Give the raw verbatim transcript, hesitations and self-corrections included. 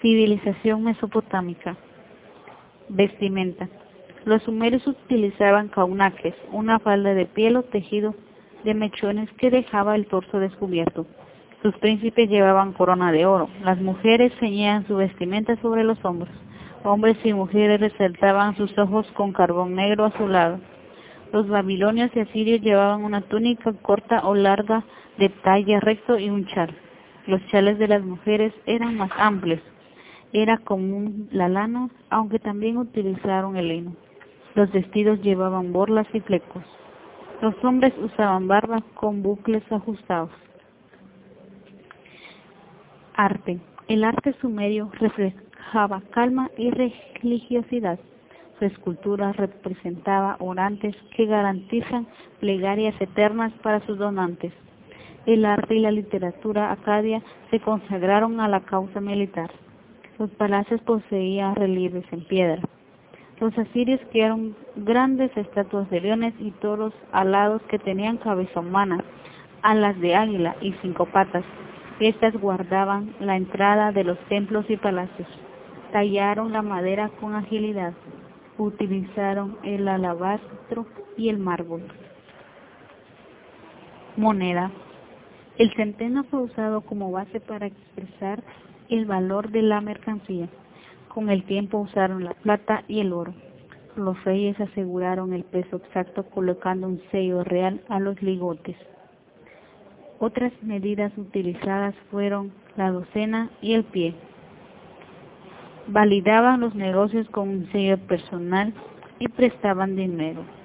Civilización mesopotámica. Vestimenta. Los sumerios utilizaban kaunakes, una falda de piel o tejido de mechones que dejaba el torso descubierto. Sus príncipes llevaban corona de oro. Las mujeres ceñían su vestimenta sobre los hombros. Hombres y mujeres resaltaban sus ojos con carbón negro azulado. Los babilonios y asirios llevaban una túnica corta o larga de talle recto y un chal. Los chales de las mujeres eran más amplios. Era común la lana, aunque también utilizaron el lino. Los vestidos llevaban borlas y flecos. Los hombres usaban barbas con bucles ajustados. Arte. El arte sumerio reflejaba calma y religiosidad. Su escultura representaba orantes que garantizan plegarias eternas para sus donantes. El arte y la literatura acadia se consagraron a la causa militar. Los palacios poseían relieves en piedra. Los asirios crearon grandes estatuas de leones y toros alados que tenían cabeza humana, alas de águila y cinco patas. Estas guardaban la entrada de los templos y palacios. Tallaron la madera con agilidad. Utilizaron el alabastro y el mármol. Moneda. El centeno fue usado como base para expresar el valor de la mercancía. Con el tiempo usaron la plata y el oro. Los reyes aseguraron el peso exacto colocando un sello real a los ligotes. Otras medidas utilizadas fueron la docena y el pie. Validaban los negocios con un sello personal y prestaban dinero.